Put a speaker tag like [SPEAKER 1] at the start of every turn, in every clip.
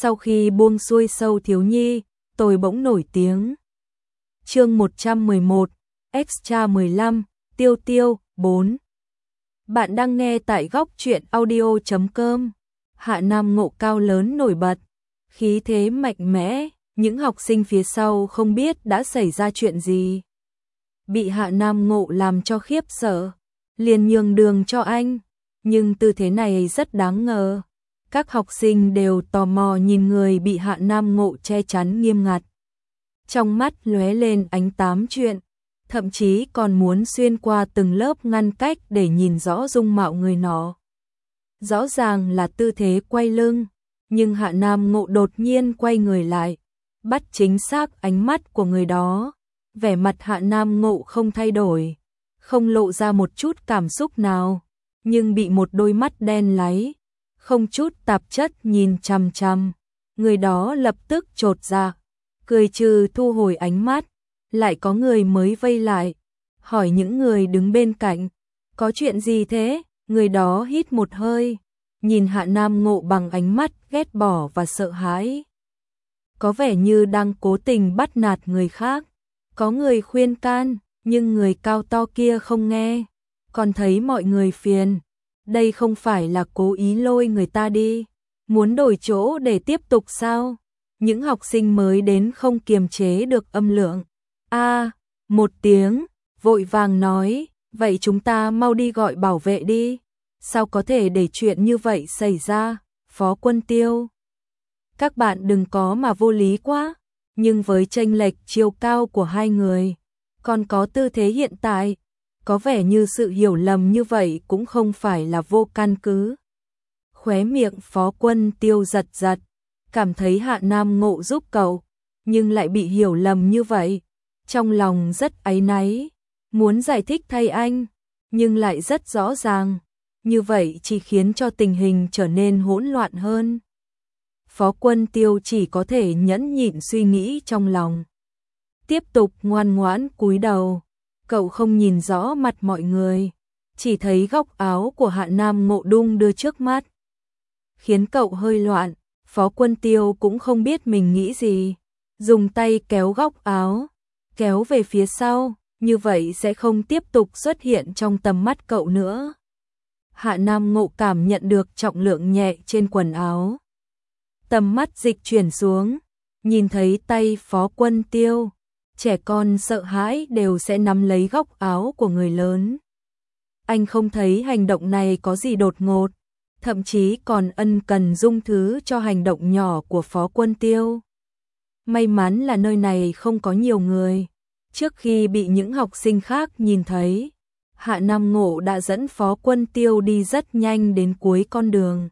[SPEAKER 1] Sau khi buông xuôi Sâu thiếu nhi, tôi bỗng nổi tiếng. Chương 111, Extra 15, Tiêu Tiêu, 4. Bạn đang nghe tại góc truyện audio.com. Hạ Nam Ngộ cao lớn nổi bật, khí thế mạnh mẽ, những học sinh phía sau không biết đã xảy ra chuyện gì. Bị Hạ Nam Ngộ làm cho khiếp sợ, liền nhường đường cho anh, nhưng tư thế này rất đáng ngờ. Các học sinh đều tò mò nhìn người bị Hạ Nam Ngộ che chắn nghiêm ngặt. Trong mắt lóe lên ánh tám chuyện, thậm chí còn muốn xuyên qua từng lớp ngăn cách để nhìn rõ dung mạo người nó. Rõ ràng là tư thế quay lưng, nhưng Hạ Nam Ngộ đột nhiên quay người lại, bắt chính xác ánh mắt của người đó. Vẻ mặt Hạ Nam Ngộ không thay đổi, không lộ ra một chút cảm xúc nào, nhưng bị một đôi mắt đen láy, không chút tạp chất nhìn chằm chằm. Người đó lập tức chột dạ, cười trừ thu hồi ánh mắt. Lại có người mới vây lại, hỏi những người đứng bên cạnh, có chuyện gì thế? Người đó hít một hơi, nhìn Hạ Nam Ngộ bằng ánh mắt ghét bỏ và sợ hãi. Có vẻ như đang cố tình bắt nạt người khác. Có người khuyên can, nhưng người cao to kia không nghe, còn thấy mọi người phiền. Đây không phải là cố ý lôi người ta đi, muốn đổi chỗ để tiếp tục sao? Những học sinh mới đến không kiềm chế được âm lượng. Một tiếng, vội vàng nói, vậy chúng ta mau đi gọi bảo vệ đi. Sao có thể để chuyện như vậy xảy ra, Phó Quân Tiêu? Các bạn đừng có mà vô lý quá, nhưng với chênh lệch chiều cao của hai người, còn có tư thế hiện tại, có vẻ như sự hiểu lầm như vậy cũng không phải là vô căn cứ. Khóe miệng Phó Quân Tiêu giật giật, cảm thấy Hạ Nam Ngộ giúp cậu, nhưng lại bị hiểu lầm như vậy. Trong lòng rất áy náy, muốn giải thích thay anh, nhưng lại rất rõ ràng, như vậy chỉ khiến cho tình hình trở nên hỗn loạn hơn. Phó Quân Tiêu chỉ có thể nhẫn nhịn suy nghĩ trong lòng. Tiếp tục ngoan ngoãn cúi đầu, cậu không nhìn rõ mặt mọi người, chỉ thấy góc áo của Hạ Nam Ngộ đung đưa trước mắt, khiến cậu hơi loạn. Phó Quân Tiêu cũng không biết mình nghĩ gì, dùng tay kéo góc áo, kéo về phía sau, như vậy sẽ không tiếp tục xuất hiện trong tầm mắt cậu nữa. Hạ Nam Ngộ cảm nhận được trọng lượng nhẹ trên quần áo. Tầm mắt dịch chuyển xuống, nhìn thấy tay Phó Quân Tiêu, trẻ con sợ hãi đều sẽ nắm lấy góc áo của người lớn. Anh không thấy hành động này có gì đột ngột, thậm chí còn ân cần dung thứ cho hành động nhỏ của Phó Quân Tiêu. May mắn là nơi này không có nhiều người. Trước khi bị những học sinh khác nhìn thấy, Hạ Nam Ngộ đã dẫn Phó Quân Tiêu đi rất nhanh đến cuối con đường.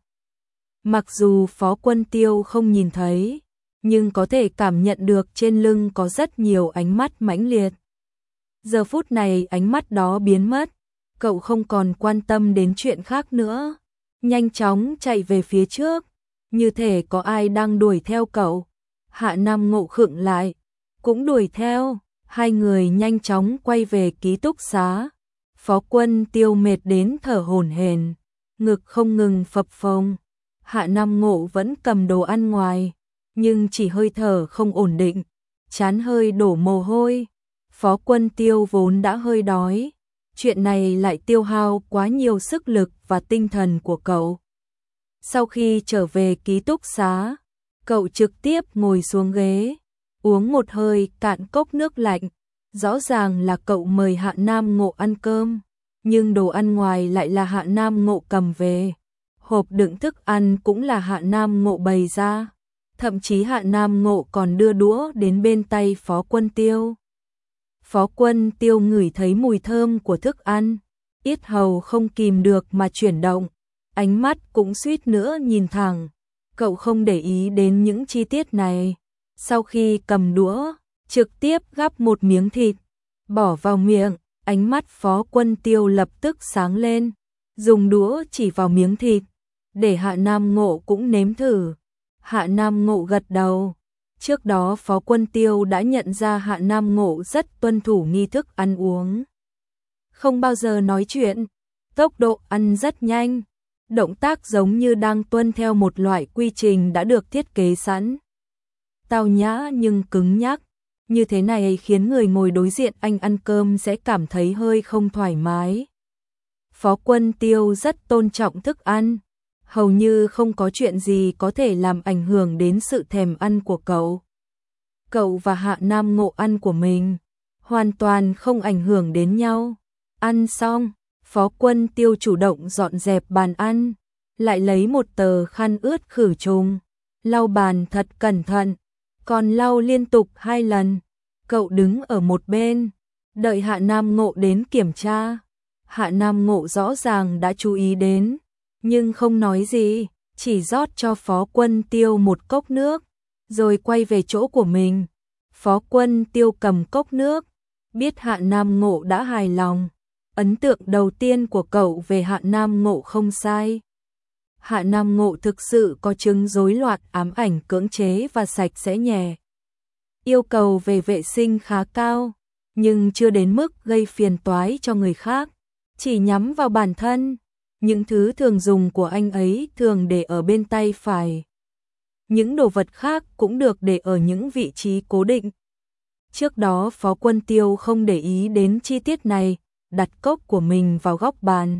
[SPEAKER 1] Mặc dù Phó Quân Tiêu không nhìn thấy, nhưng có thể cảm nhận được trên lưng có rất nhiều ánh mắt mãnh liệt. Giờ phút này ánh mắt đó biến mất, cậu không còn quan tâm đến chuyện khác nữa, nhanh chóng chạy về phía trước, như thể có ai đang đuổi theo cậu. Hạ Nam Ngộ khựng lại, cũng đuổi theo. Hai người nhanh chóng quay về ký túc xá. Phó Quân Tiêu mệt đến thở hổn hển, ngực không ngừng phập phồng. Hạ Nam Ngộ vẫn cầm đồ ăn ngoài, nhưng chỉ hơi thở không ổn định, trán hơi đổ mồ hôi. Phó Quân Tiêu vốn đã hơi đói, chuyện này lại tiêu hao quá nhiều sức lực và tinh thần của cậu. Sau khi trở về ký túc xá, cậu trực tiếp ngồi xuống ghế, uống một hơi cạn cốc nước lạnh. Rõ ràng là cậu mời Hạ Nam Ngộ ăn cơm, nhưng đồ ăn ngoài lại là Hạ Nam Ngộ cầm về. Hộp đựng thức ăn cũng là Hạ Nam Ngộ bày ra. Thậm chí Hạ Nam Ngộ còn đưa đũa đến bên tay Phó Quân Tiêu. Phó Quân Tiêu ngửi thấy mùi thơm của thức ăn, yết hầu không kìm được mà chuyển động, ánh mắt cũng suýt nữa nhìn thẳng. Cậu không để ý đến những chi tiết này. Sau khi cầm đũa, trực tiếp gắp một miếng thịt, bỏ vào miệng, ánh mắt Phó Quân Tiêu lập tức sáng lên, dùng đũa chỉ vào miếng thịt, để Hạ Nam Ngộ cũng nếm thử. Hạ Nam Ngộ gật đầu. Trước đó Phó Quân Tiêu đã nhận ra Hạ Nam Ngộ rất tuân thủ nghi thức ăn uống, không bao giờ nói chuyện, tốc độ ăn rất nhanh. động tác giống như đang tuân theo một loại quy trình đã được thiết kế sẵn. Tao nhã nhưng cứng nhắc, như thế này khiến người ngồi đối diện anh ăn cơm sẽ cảm thấy hơi không thoải mái. Phó Quân Tiêu rất tôn trọng thức ăn, hầu như không có chuyện gì có thể làm ảnh hưởng đến sự thèm ăn của cậu. Cậu và Hạ Nam Ngộ ăn của mình, hoàn toàn không ảnh hưởng đến nhau. Ăn xong, Phó Quân Tiêu chủ động dọn dẹp bàn ăn, lại lấy một tờ khăn ướt khử trùng, lau bàn thật cẩn thận, còn lau liên tục 2 lần. Cậu đứng ở một bên, đợi Hạ Nam Ngộ đến kiểm tra. Hạ Nam Ngộ rõ ràng đã chú ý đến, nhưng không nói gì, chỉ rót cho Phó Quân Tiêu một cốc nước, rồi quay về chỗ của mình. Phó Quân Tiêu cầm cốc nước, biết Hạ Nam Ngộ đã hài lòng. Ấn tượng đầu tiên của cậu về Hạ Nam Ngộ không sai. Hạ Nam Ngộ thực sự có chứng rối loạn ám ảnh cưỡng chế và sạch sẽ nhẹ. Yêu cầu về vệ sinh khá cao, nhưng chưa đến mức gây phiền toái cho người khác, chỉ nhắm vào bản thân. Những thứ thường dùng của anh ấy thường để ở bên tay phải. Những đồ vật khác cũng được để ở những vị trí cố định. Trước đó Phó Quân Tiêu không để ý đến chi tiết này, đặt cốc của mình vào góc bàn.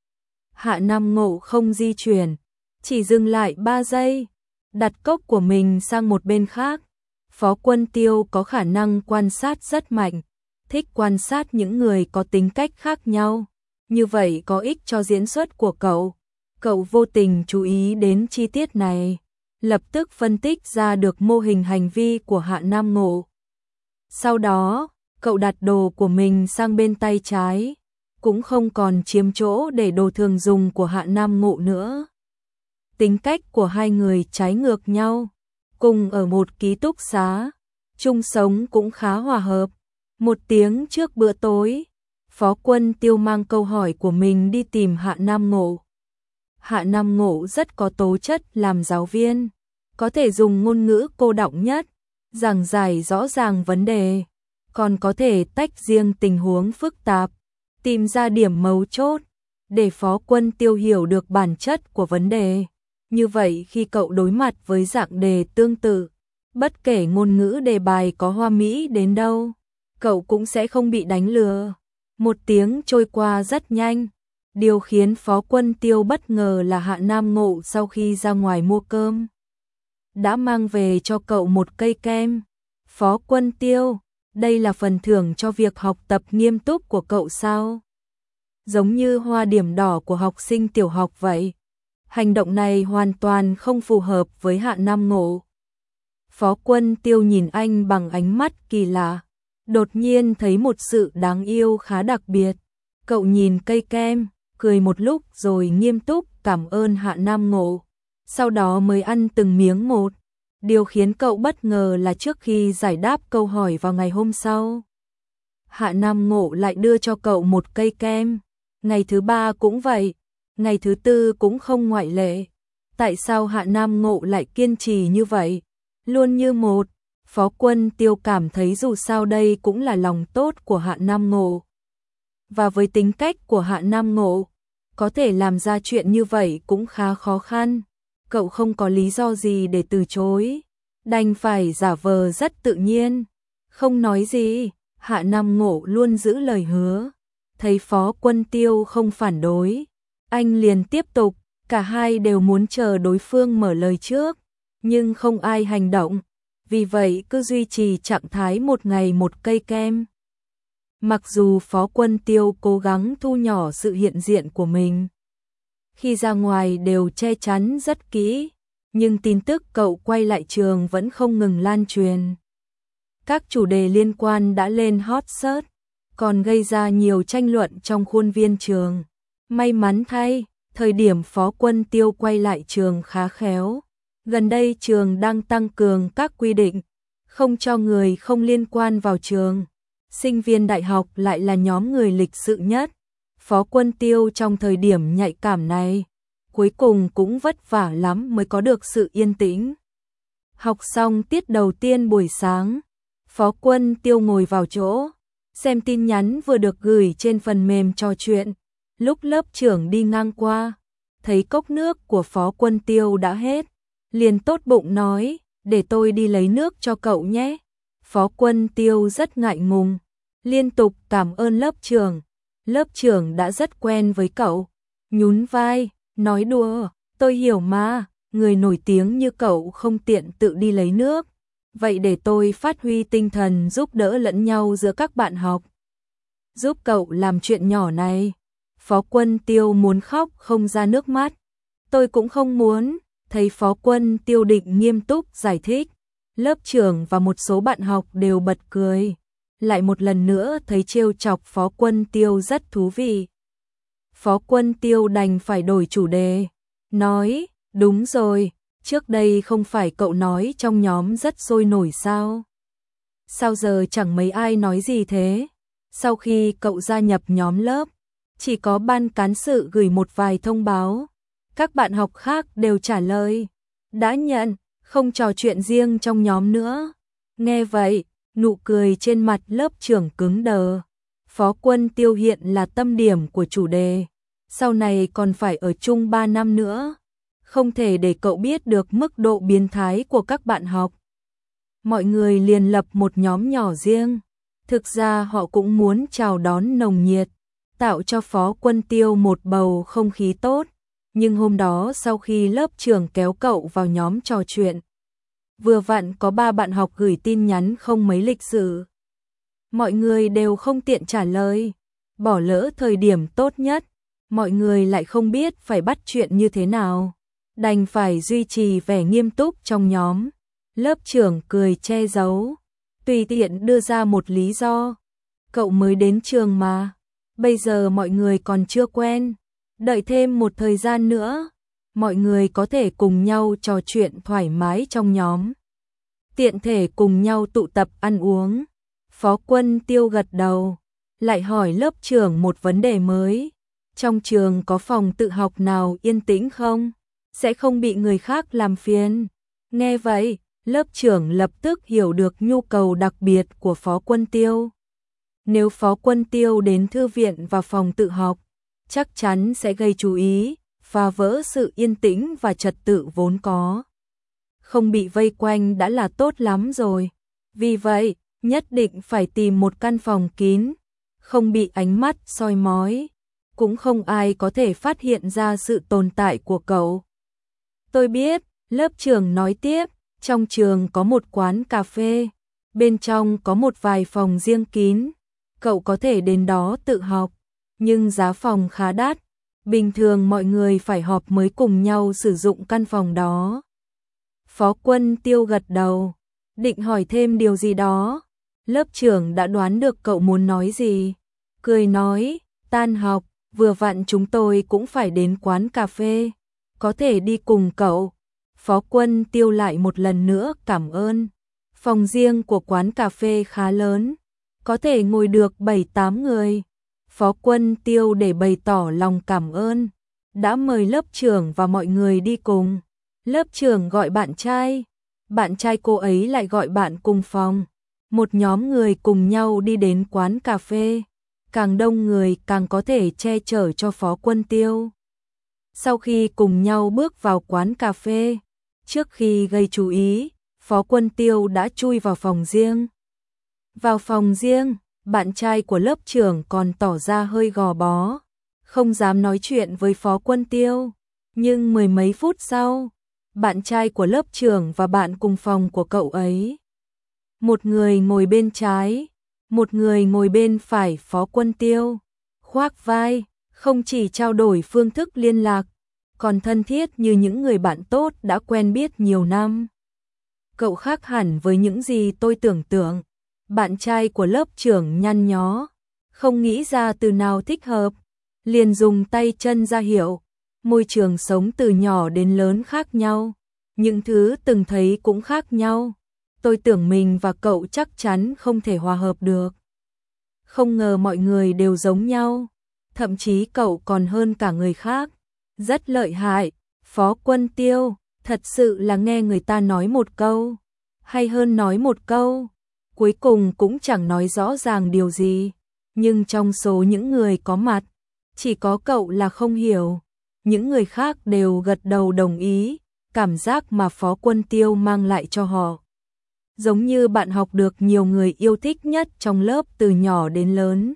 [SPEAKER 1] Hạ Nam Ngộ không di chuyển, chỉ dừng lại 3 giây, đặt cốc của mình sang một bên khác. Phó Quân Tiêu có khả năng quan sát rất mạnh, thích quan sát những người có tính cách khác nhau. Như vậy có ích cho diễn xuất của cậu. Cậu vô tình chú ý đến chi tiết này, lập tức phân tích ra được mô hình hành vi của Hạ Nam Ngộ. Sau đó, cậu đặt đồ của mình sang bên tay trái, cũng không còn chiếm chỗ để đồ thường dùng của Hạ Nam Ngộ nữa. Tính cách của hai người trái ngược nhau, cùng ở một ký túc xá, chung sống cũng khá hòa hợp. 1 tiếng trước bữa tối, Phó Quân Tiêu mang câu hỏi của mình đi tìm Hạ Nam Ngộ. Hạ Nam Ngộ rất có tố chất làm giáo viên, có thể dùng ngôn ngữ cô đọng nhất, giảng giải rõ ràng vấn đề, còn có thể tách riêng tình huống phức tạp, tìm ra điểm mấu chốt, để Phó Quân Tiêu hiểu được bản chất của vấn đề. Như vậy khi cậu đối mặt với dạng đề tương tự, bất kể ngôn ngữ đề bài có hoa mỹ đến đâu, cậu cũng sẽ không bị đánh lừa. 1 tiếng trôi qua rất nhanh. Điều khiến Phó Quân Tiêu bất ngờ là Hạ Nam Ngộ sau khi ra ngoài mua cơm đã mang về cho cậu một cây kem. Phó Quân Tiêu, đây là phần thưởng cho việc học tập nghiêm túc của cậu sao? Giống như hoa điểm đỏ của học sinh tiểu học vậy. Hành động này hoàn toàn không phù hợp với Hạ Nam Ngộ. Phó Quân Tiêu nhìn anh bằng ánh mắt kỳ lạ, đột nhiên thấy một sự đáng yêu khá đặc biệt. Cậu nhìn cây kem, cười một lúc rồi nghiêm túc cảm ơn Hạ Nam Ngộ, sau đó mới ăn từng miếng một. Điều khiến cậu bất ngờ là trước khi giải đáp câu hỏi vào ngày hôm sau, Hạ Nam Ngộ lại đưa cho cậu một cây kem. Ngày thứ 3 cũng vậy, ngày thứ 4 cũng không ngoại lệ. Tại sao Hạ Nam Ngộ lại kiên trì như vậy, luôn như một? Phó Quân Tiêu cảm thấy dù sao đây cũng là lòng tốt của Hạ Nam Ngộ. Và với tính cách của Hạ Nam Ngộ, có thể làm ra chuyện như vậy cũng khá khó khăn. Cậu không có lý do gì để từ chối, đành phải giả vờ rất tự nhiên, không nói gì. Hạ Nam Ngộ luôn giữ lời hứa. Thấy Phó Quân Tiêu không phản đối, anh liền tiếp tục. Cả hai đều muốn chờ đối phương mở lời trước, nhưng không ai hành động, vì vậy cứ duy trì trạng thái một ngày một cây kem. Mặc dù Phó Quân Tiêu cố gắng thu nhỏ sự hiện diện của mình, khi ra ngoài đều che chắn rất kỹ, nhưng tin tức cậu quay lại trường vẫn không ngừng lan truyền. Các chủ đề liên quan đã lên hot search, còn gây ra nhiều tranh luận trong khuôn viên trường. May mắn thay, thời điểm Phó Quân Tiêu quay lại trường khá khéo. Gần đây trường đang tăng cường các quy định, không cho người không liên quan vào trường. Sinh viên đại học lại là nhóm người lịch sự nhất. Phó Quân Tiêu trong thời điểm nhạy cảm này, cuối cùng cũng vất vả lắm mới có được sự yên tĩnh. Học xong tiết đầu tiên buổi sáng, Phó Quân Tiêu ngồi vào chỗ, xem tin nhắn vừa được gửi trên phần mềm trò chuyện. Lúc lớp trưởng đi ngang qua, thấy cốc nước của Phó Quân Tiêu đã hết, liền tốt bụng nói, để tôi đi lấy nước cho cậu nhé. Phó Quân Tiêu rất ngại ngùng, liên tục cảm ơn lớp trưởng. Lớp trưởng đã rất quen với cậu, nhún vai, nói đùa, tôi hiểu mà, người nổi tiếng như cậu không tiện tự đi lấy nước. Vậy để tôi phát huy tinh thần giúp đỡ lẫn nhau giữa các bạn học. Giúp cậu làm chuyện nhỏ này. Phó Quân Tiêu muốn khóc không ra nước mắt. Tôi cũng không muốn. Thấy Phó Quân Tiêu định nghiêm túc giải thích, lớp trưởng và một số bạn học đều bật cười. Lại một lần nữa thấy trêu chọc Phó Quân Tiêu rất thú vị. Phó Quân Tiêu đành phải đổi chủ đề. Nói, đúng rồi, trước đây không phải cậu nói trong nhóm rất sôi nổi sao? Sao giờ chẳng mấy ai nói gì thế? Sau khi cậu gia nhập nhóm lớp, chỉ có ban cán sự gửi một vài thông báo. Các bạn học khác đều trả lời, đã nhận, không trò chuyện riêng trong nhóm nữa. Nghe vậy, nụ cười trên mặt lớp trưởng cứng đờ. Phó Quân Tiêu hiện là tâm điểm của chủ đề. Sau này còn phải ở chung 3 năm nữa. Không thể để cậu biết được mức độ biến thái của các bạn học. Mọi người liền lập một nhóm nhỏ riêng. Thực ra họ cũng muốn chào đón nồng nhiệt, tạo cho Phó Quân Tiêu một bầu không khí tốt. Nhưng hôm đó sau khi lớp trưởng kéo cậu vào nhóm trò chuyện, vừa vặn có 3 bạn học gửi tin nhắn không mấy lịch sự. Mọi người đều không tiện trả lời, bỏ lỡ thời điểm tốt nhất. Mọi người lại không biết phải bắt chuyện như thế nào, đành phải duy trì vẻ nghiêm túc trong nhóm. Lớp trưởng cười che giấu, tùy tiện đưa ra một lý do. Cậu mới đến trường mà, bây giờ mọi người còn chưa quen, đợi thêm một thời gian nữa, mọi người có thể cùng nhau trò chuyện thoải mái trong nhóm. Tiện thể cùng nhau tụ tập ăn uống. Phó Quân Tiêu gật đầu, lại hỏi lớp trưởng một vấn đề mới. Trong trường có phòng tự học nào yên tĩnh không? Sẽ không bị người khác làm phiền. Nghe vậy, lớp trưởng lập tức hiểu được nhu cầu đặc biệt của Phó Quân Tiêu. Nếu Phó Quân Tiêu đến thư viện và phòng tự học, chắc chắn sẽ gây chú ý, phá vỡ sự yên tĩnh và trật tự vốn có. Không bị vây quanh đã là tốt lắm rồi. Vì vậy, nhất định phải tìm một căn phòng kín, không bị ánh mắt soi mói, cũng không ai có thể phát hiện ra sự tồn tại của cậu. Tôi biết, lớp trưởng nói tiếp, trong trường có một quán cà phê, bên trong có một vài phòng riêng kín, cậu có thể đến đó tự học, nhưng giá phòng khá đắt, bình thường mọi người phải họp mới cùng nhau sử dụng căn phòng đó. Phó Quân Tiêu gật đầu, định hỏi thêm điều gì đó, lớp trưởng đã đoán được cậu muốn nói gì, cười nói, tan học, vừa vặn chúng tôi cũng phải đến quán cà phê, có thể đi cùng cậu. Phó Quân Tiêu lại một lần nữa cảm ơn. Phòng riêng của quán cà phê khá lớn, có thể ngồi được 7-8 người. Phó Quân Tiêu để bày tỏ lòng cảm ơn, đã mời lớp trưởng và mọi người đi cùng. Lớp trưởng gọi bạn trai cô ấy lại gọi bạn cùng phòng. Một nhóm người cùng nhau đi đến quán cà phê. Càng đông người càng có thể che chở cho Phó Quân Tiêu. Sau khi cùng nhau bước vào quán cà phê, trước khi gây chú ý, Phó Quân Tiêu đã chui vào phòng riêng. Vào phòng riêng, bạn trai của lớp trưởng còn tỏ ra hơi gò bó, không dám nói chuyện với Phó Quân Tiêu. Nhưng mười mấy phút sau, bạn trai của lớp trưởng và bạn cùng phòng của cậu ấy, một người ngồi bên trái, một người ngồi bên phải Phó Quân Tiêu, khoác vai, không chỉ trao đổi phương thức liên lạc, còn thân thiết như những người bạn tốt đã quen biết nhiều năm. Cậu khác hẳn với những gì tôi tưởng tượng. Bạn trai của lớp trưởng nhăn nhó, không nghĩ ra từ nào thích hợp, liền dùng tay chân ra hiệu. Môi trường sống từ nhỏ đến lớn khác nhau, những thứ từng thấy cũng khác nhau. Tôi tưởng mình và cậu chắc chắn không thể hòa hợp được. Không ngờ mọi người đều giống nhau, thậm chí cậu còn hơn cả người khác. Rất lợi hại, Phó Quân Tiêu, thật sự là nghe người ta nói một câu, hay hơn nói một câu, cuối cùng cũng chẳng nói rõ ràng điều gì. Nhưng trong số những người có mặt, chỉ có cậu là không hiểu. những người khác đều gật đầu đồng ý, cảm giác mà Phó Quân Tiêu mang lại cho họ. Giống như bạn học được nhiều người yêu thích nhất trong lớp từ nhỏ đến lớn.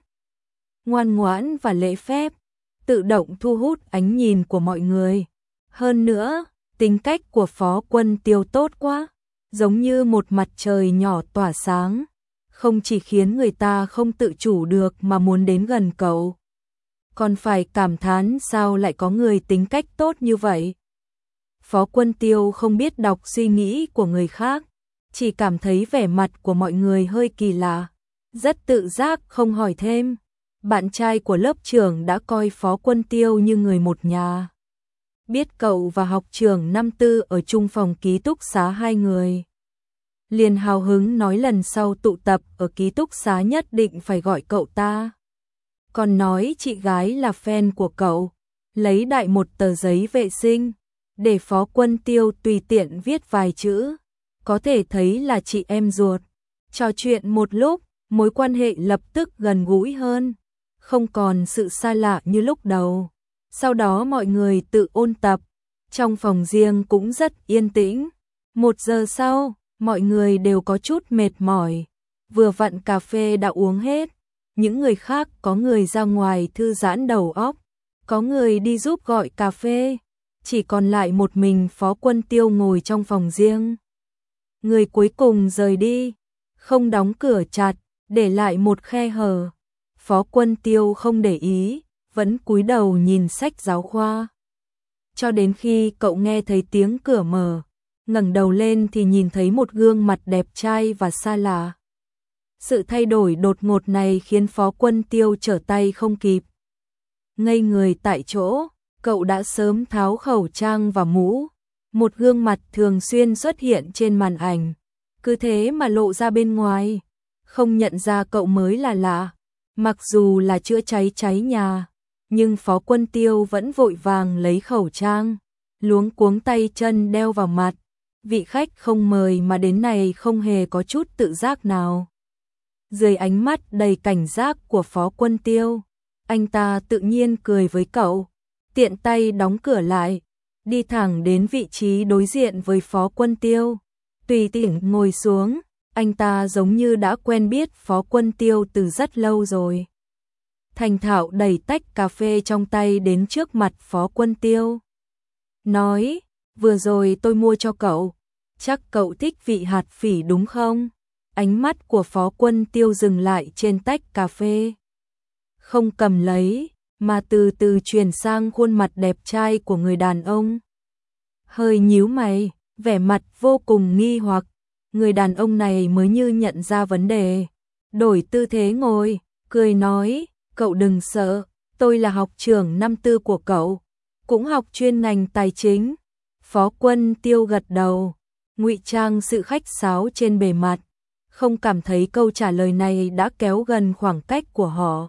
[SPEAKER 1] Ngoan ngoãn và lễ phép, tự động thu hút ánh nhìn của mọi người. Hơn nữa, tính cách của Phó Quân Tiêu tốt quá, giống như một mặt trời nhỏ tỏa sáng, không chỉ khiến người ta không tự chủ được mà muốn đến gần cậu, còn phải cảm thán sao lại có người tính cách tốt như vậy. Phó Quân Tiêu không biết đọc suy nghĩ của người khác, chỉ cảm thấy vẻ mặt của mọi người hơi kỳ lạ, rất tự giác không hỏi thêm. Bạn trai của lớp trưởng đã coi Phó Quân Tiêu như người một nhà. Biết cậu và học trưởng năm tư ở chung phòng ký túc xá hai người, liền hào hứng nói lần sau tụ tập ở ký túc xá nhất định phải gọi cậu ta. Còn nói chị gái là fan của cậu, lấy đại một tờ giấy vệ sinh, để Phó Quân Tiêu tùy tiện viết vài chữ, có thể thấy là chị em ruột. Trò chuyện một lúc, mối quan hệ lập tức gần gũi hơn, không còn sự xa lạ như lúc đầu. Sau đó mọi người tự ôn tập, trong phòng riêng cũng rất yên tĩnh. 1 giờ sau, mọi người đều có chút mệt mỏi, vừa vặn cà phê đã uống hết. Những người khác có người ra ngoài thư giãn đầu óc, có người đi giúp gọi cà phê, chỉ còn lại một mình Phó Quân Tiêu ngồi trong phòng riêng. Người cuối cùng rời đi, không đóng cửa chặt, để lại một khe hở. Phó Quân Tiêu không để ý, vẫn cúi đầu nhìn sách giáo khoa. Cho đến khi cậu nghe thấy tiếng cửa mở, ngẩng đầu lên thì nhìn thấy một gương mặt đẹp trai và xa lạ. Sự thay đổi đột ngột này khiến Phó Quân Tiêu trở tay không kịp. Ngây người tại chỗ, cậu đã sớm tháo khẩu trang và mũ. Một gương mặt thường xuyên xuất hiện trên màn ảnh, cứ thế mà lộ ra bên ngoài. Không nhận ra cậu mới là lạ. Mặc dù là chữa cháy nhà, nhưng Phó Quân Tiêu vẫn vội vàng lấy khẩu trang, luống cuống tay chân đeo vào mặt. Vị khách không mời mà đến này không hề có chút tự giác nào. Dưới ánh mắt đầy cảnh giác của Phó Quân Tiêu, anh ta tự nhiên cười với cậu, tiện tay đóng cửa lại, đi thẳng đến vị trí đối diện với Phó Quân Tiêu, tùy tiện ngồi xuống. Anh ta giống như đã quen biết Phó Quân Tiêu từ rất lâu rồi. Thành thạo đẩy tách cà phê trong tay đến trước mặt Phó Quân Tiêu, nói, vừa rồi tôi mua cho cậu, chắc cậu thích vị hạt phỉ đúng không? Ánh mắt của Phó Quân Tiêu dừng lại trên tách cà phê, không cầm lấy, mà từ từ chuyển sang khuôn mặt đẹp trai của người đàn ông. Hơi nhíu mày, vẻ mặt vô cùng nghi hoặc. Người đàn ông này mới như nhận ra vấn đề, đổi tư thế ngồi, cười nói, cậu đừng sợ, tôi là học trưởng năm tư của cậu, cũng học chuyên ngành tài chính. Phó Quân Tiêu gật đầu, ngụy trang sự khách sáo trên bề mặt, không cảm thấy câu trả lời này đã kéo gần khoảng cách của họ.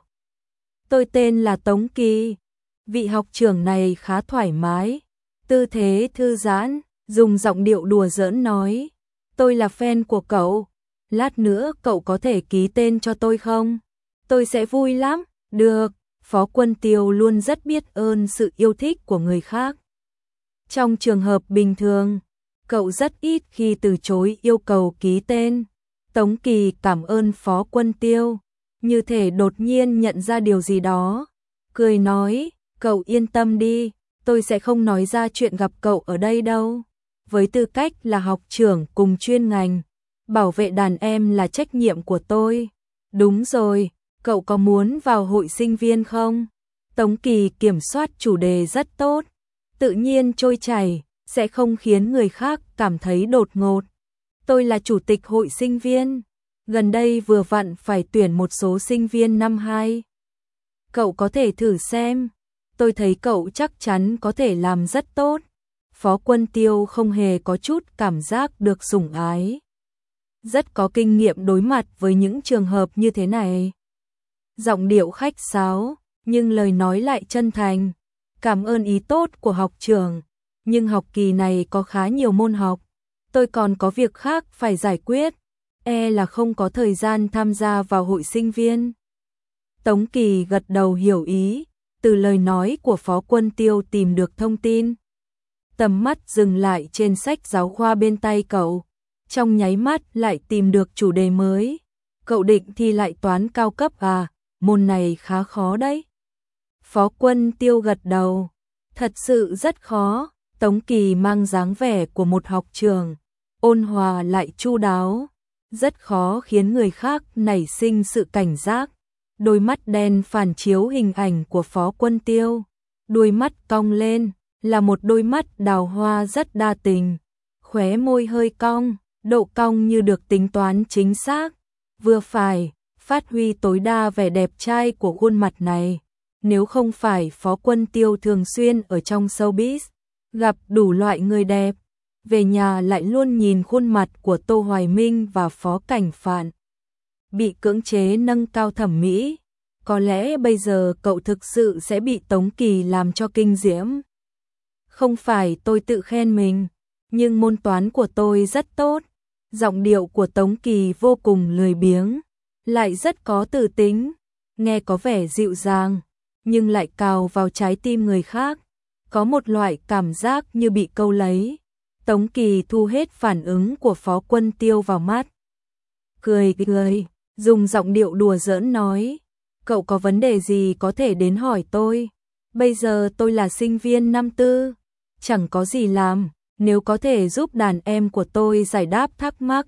[SPEAKER 1] Tôi tên là Tống Kỳ. Vị học trưởng này khá thoải mái, tư thế thư giãn, dùng giọng điệu đùa giỡn nói, tôi là fan của cậu, lát nữa cậu có thể ký tên cho tôi không? Tôi sẽ vui lắm. Được. Phó Quân Tiêu luôn rất biết ơn sự yêu thích của người khác. Trong trường hợp bình thường, cậu rất ít khi từ chối yêu cầu ký tên. Tống Kỳ cảm ơn Phó Quân Tiêu, như thể đột nhiên nhận ra điều gì đó, cười nói, cậu yên tâm đi, tôi sẽ không nói ra chuyện gặp cậu ở đây đâu. Với tư cách là học trưởng cùng chuyên ngành, bảo vệ đàn em là trách nhiệm của tôi. Đúng rồi, cậu có muốn vào hội sinh viên không? Tống Kỳ kiểm soát chủ đề rất tốt, tự nhiên trôi chảy, sẽ không khiến người khác cảm thấy đột ngột. Tôi là chủ tịch hội sinh viên, gần đây vừa vặn phải tuyển một số sinh viên năm 2. Cậu có thể thử xem, tôi thấy cậu chắc chắn có thể làm rất tốt. Phó Quân Tiêu không hề có chút cảm giác được sủng ái, rất có kinh nghiệm đối mặt với những trường hợp như thế này. Giọng điệu khách sáo, nhưng lời nói lại chân thành. Cảm ơn ý tốt của học trưởng, nhưng học kỳ này có khá nhiều môn học, tôi còn có việc khác phải giải quyết, là không có thời gian tham gia vào hội sinh viên. Tống Kỳ gật đầu hiểu ý, từ lời nói của Phó Quân Tiêu tìm được thông tin. Tầm mắt dừng lại trên sách giáo khoa bên tay cậu, trong nháy mắt lại tìm được chủ đề mới. Cậu định thi lại toán cao cấp à, môn này khá khó đấy. Phó Quân Tiêu gật đầu, thật sự rất khó. Tống Kỳ mang dáng vẻ của một học trưởng, ôn hòa lại chu đáo, rất khó khiến người khác nảy sinh sự cảnh giác. Đôi mắt đen phản chiếu hình ảnh của Phó Quân Tiêu, đôi mắt cong lên, là một đôi mắt đào hoa rất đa tình, khóe môi hơi cong, độ cong như được tính toán chính xác, vừa phải, phát huy tối đa vẻ đẹp trai của khuôn mặt này. Nếu không phải Phó Quân Tiêu thường xuyên ở trong showbiz, gặp đủ loại người đẹp, về nhà lại luôn nhìn khuôn mặt của Tô Hoài Minh và Phó Cảnh Phạn, bị cưỡng chế nâng cao thẩm mỹ, có lẽ bây giờ cậu thực sự sẽ bị Tống Kỳ làm cho kinh diễm. Không phải tôi tự khen mình, nhưng môn toán của tôi rất tốt. Giọng điệu của Tống Kỳ vô cùng lười biếng, lại rất có từ tính, nghe có vẻ dịu dàng, nhưng lại cào vào trái tim người khác, có một loại cảm giác như bị câu lấy. Tống Kỳ thu hết phản ứng của Phó Quân Tiêu vào mắt, cười, dùng giọng điệu đùa giỡn nói, cậu có vấn đề gì có thể đến hỏi tôi, bây giờ tôi là sinh viên năm tư, chẳng có gì làm, nếu có thể giúp đàn em của tôi giải đáp thắc mắc,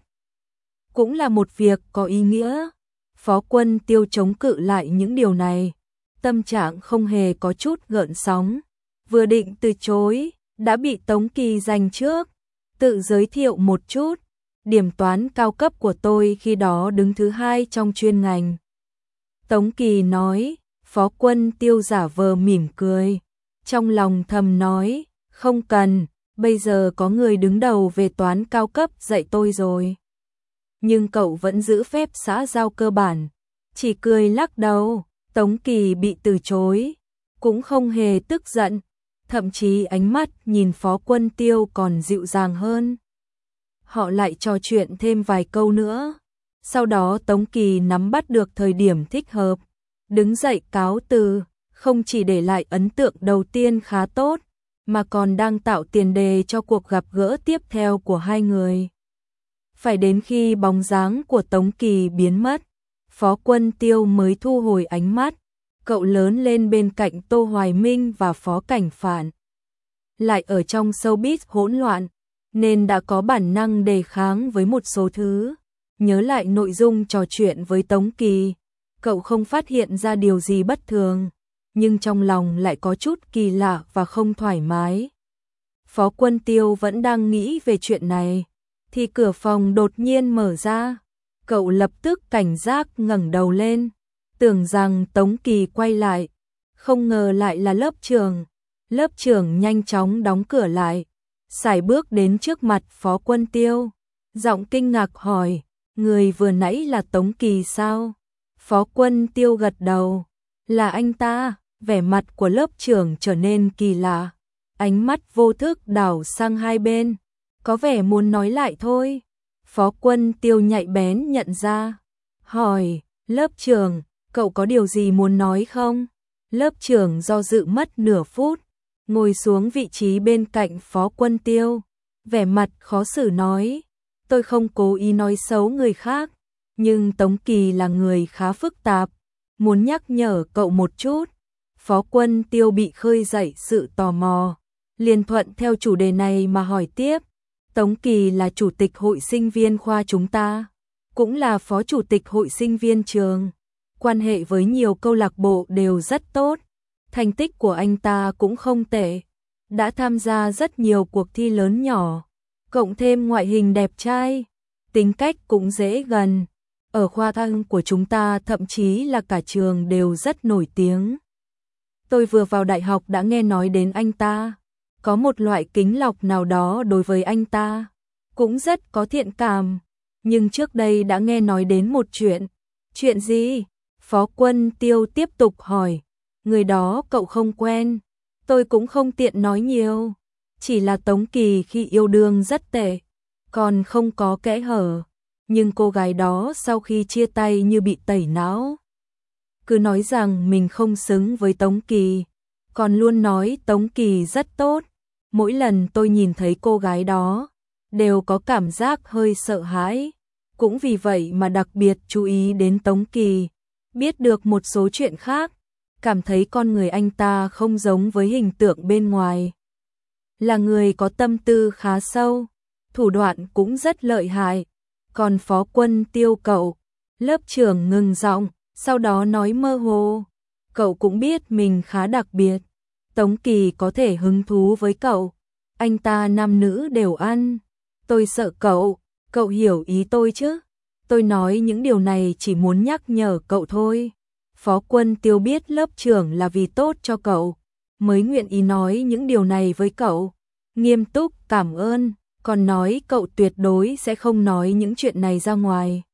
[SPEAKER 1] cũng là một việc có ý nghĩa. Phó Quân Tiêu chống cự lại những điều này, tâm trạng không hề có chút gợn sóng, vừa định từ chối, đã bị Tống Kỳ giành trước, tự giới thiệu một chút, điểm toán cao cấp của tôi khi đó đứng thứ 2 trong chuyên ngành. Tống Kỳ nói, Phó Quân Tiêu giả vờ mỉm cười, trong lòng thầm nói, không cần, bây giờ có người đứng đầu về toán cao cấp dạy tôi rồi. Nhưng cậu vẫn giữ phép xã giao cơ bản, chỉ cười lắc đầu. Tống Kỳ bị từ chối, cũng không hề tức giận, thậm chí ánh mắt nhìn Phó Quân Tiêu còn dịu dàng hơn. Họ lại trò chuyện thêm vài câu nữa, sau đó Tống Kỳ nắm bắt được thời điểm thích hợp, đứng dậy cáo từ, không chỉ để lại ấn tượng đầu tiên khá tốt, mà còn đang tạo tiền đề cho cuộc gặp gỡ tiếp theo của hai người. Phải đến khi bóng dáng của Tống Kỳ biến mất, Phó Quân Tiêu mới thu hồi ánh mắt, cậu lớn lên bên cạnh Tô Hoài Minh và Phó Cảnh Phạn. Lại ở trong showbiz hỗn loạn, nên đã có bản năng đề kháng với một số thứ. Nhớ lại nội dung trò chuyện với Tống Kỳ, cậu không phát hiện ra điều gì bất thường, nhưng trong lòng lại có chút kỳ lạ và không thoải mái. Phó Quân Tiêu vẫn đang nghĩ về chuyện này, thì cửa phòng đột nhiên mở ra. Cậu lập tức cảnh giác ngẩng đầu lên, tưởng rằng Tống Kỳ quay lại, không ngờ lại là lớp trưởng. Lớp trưởng nhanh chóng đóng cửa lại, sải bước đến trước mặt Phó Quân Tiêu, giọng kinh ngạc hỏi, người vừa nãy là Tống Kỳ sao? Phó Quân Tiêu gật đầu, là anh ta. Vẻ mặt của lớp trưởng trở nên kỳ lạ, ánh mắt vô thức đảo sang hai bên, có vẻ muốn nói lại thôi. Phó Quân Tiêu nhạy bén nhận ra, hỏi, lớp trưởng, cậu có điều gì muốn nói không? Lớp trưởng do dự mất nửa phút, ngồi xuống vị trí bên cạnh Phó Quân Tiêu, vẻ mặt khó xử nói, tôi không cố ý nói xấu người khác, nhưng Tống Kỳ là người khá phức tạp, muốn nhắc nhở cậu một chút. Phó Quân Tiêu bị khơi dậy sự tò mò, liền thuận theo chủ đề này mà hỏi tiếp, Tống Kỳ là chủ tịch hội sinh viên khoa chúng ta, cũng là phó chủ tịch hội sinh viên trường, quan hệ với nhiều câu lạc bộ đều rất tốt, thành tích của anh ta cũng không tệ, đã tham gia rất nhiều cuộc thi lớn nhỏ, cộng thêm ngoại hình đẹp trai, tính cách cũng dễ gần, ở khoa thăng của chúng ta thậm chí là cả trường đều rất nổi tiếng. Tôi vừa vào đại học đã nghe nói đến anh ta, có một loại kính lọc nào đó đối với anh ta, cũng rất có thiện cảm, nhưng trước đây đã nghe nói đến một chuyện. Chuyện gì? Phó Quân Tiêu tiếp tục hỏi, người đó cậu không quen, tôi cũng không tiện nói nhiều, chỉ là Tống Kỳ khi yêu đương rất tệ, còn không có kẽ hở, nhưng cô gái đó sau khi chia tay như bị tẩy não. cứ nói rằng mình không xứng với Tống Kỳ, còn luôn nói Tống Kỳ rất tốt. Mỗi lần tôi nhìn thấy cô gái đó, đều có cảm giác hơi sợ hãi. Cũng vì vậy mà đặc biệt chú ý đến Tống Kỳ, biết được một số chuyện khác, cảm thấy con người anh ta không giống với hình tượng bên ngoài. Là người có tâm tư khá sâu, thủ đoạn cũng rất lợi hại. Còn Phó Quân Tiêu cậu, lớp trưởng ngừng giọng, sau đó nói mơ hồ, cậu cũng biết mình khá đặc biệt. Tống Kỳ có thể hứng thú với cậu, anh ta nam nữ đều ăn. Tôi sợ cậu hiểu ý tôi chứ? Tôi nói những điều này chỉ muốn nhắc nhở cậu thôi. Phó Quân Tiêu biết lớp trưởng là vì tốt cho cậu, mới nguyện ý nói những điều này với cậu. Nghiêm túc cảm ơn, còn nói cậu tuyệt đối sẽ không nói những chuyện này ra ngoài.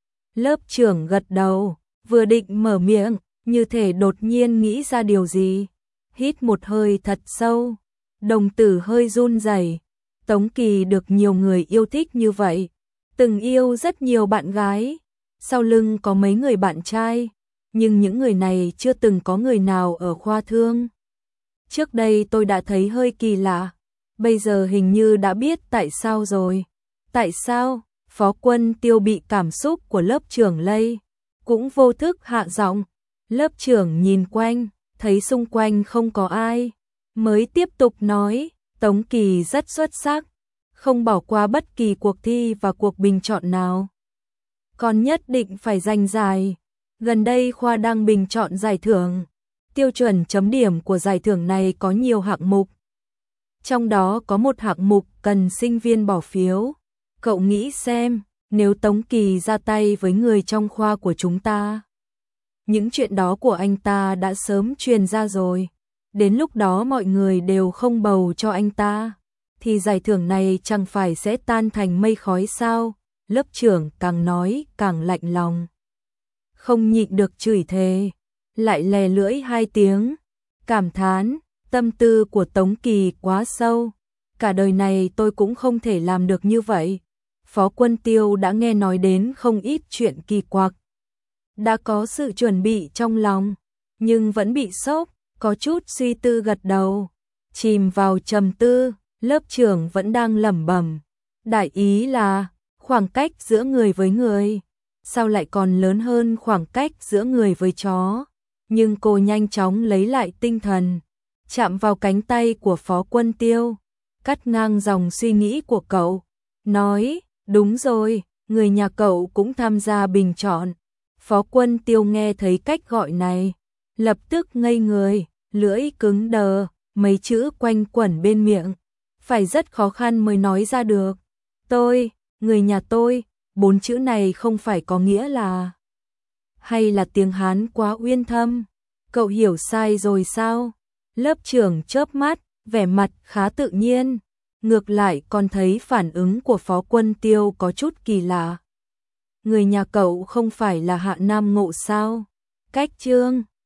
[SPEAKER 1] Lớp trưởng gật đầu, vừa định mở miệng, như thể đột nhiên nghĩ ra điều gì. Hít một hơi thật sâu, đồng tử hơi run rẩy. Tống Kỳ được nhiều người yêu thích như vậy, từng yêu rất nhiều bạn gái, sau lưng có mấy người bạn trai, nhưng những người này chưa từng có người nào ở khoa thương. Trước đây tôi đã thấy hơi kỳ lạ, bây giờ hình như đã biết tại sao rồi. Tại sao? Phó Quân Tiêu bị cảm xúc của lớp trưởng lây, cũng vô thức hạ giọng. Lớp trưởng nhìn quanh, thấy xung quanh không có ai, mới tiếp tục nói, Tống Kỳ rất xuất sắc, không bỏ qua bất kỳ cuộc thi và cuộc bình chọn nào. Còn nhất định phải giành giải. Gần đây khoa đang bình chọn giải thưởng. Tiêu chuẩn chấm điểm của giải thưởng này có nhiều hạng mục. Trong đó có một hạng mục cần sinh viên bỏ phiếu. Cậu nghĩ xem, nếu Tống Kỳ ra tay với người trong khoa của chúng ta, những chuyện đó của anh ta đã sớm truyền ra rồi. Đến lúc đó mọi người đều không bầu cho anh ta, thì giải thưởng này chẳng phải sẽ tan thành mây khói sao? Lớp trưởng càng nói càng lạnh lòng. Không nhịn được chửi thề, lại lè lưỡi 2 tiếng, cảm thán, tâm tư của Tống Kỳ quá sâu. Cả đời này tôi cũng không thể làm được như vậy. Phó Quân Tiêu đã nghe nói đến không ít chuyện kỳ quặc, đã có sự chuẩn bị trong lòng, nhưng vẫn bị sốc, có chút suy tư gật đầu, chìm vào trầm tư. Lớp trưởng vẫn đang lẩm bẩm, đại ý là khoảng cách giữa người với người, sao lại còn lớn hơn khoảng cách giữa người với chó. Nhưng cô nhanh chóng lấy lại tinh thần, chạm vào cánh tay của Phó Quân Tiêu, cắt ngang dòng suy nghĩ của cậu, nói, đúng rồi, người nhà cậu cũng tham gia bình chọn. Phó Quân Tiêu nghe thấy cách gọi này, lập tức ngây người, lưỡi cứng đờ, mấy chữ quanh quẩn bên miệng, phải rất khó khăn mới nói ra được. Tôi, người nhà tôi, 4 chữ này không phải có nghĩa là, hay là tiếng Hán quá uyên thâm. Cậu hiểu sai rồi sao? Lớp trưởng chớp mắt, vẻ mặt khá tự nhiên, ngược lại còn thấy phản ứng của Phó Quân Tiêu có chút kỳ lạ. Người nhà cậu không phải là Hạ Nam Ngộ sao? Cách Trương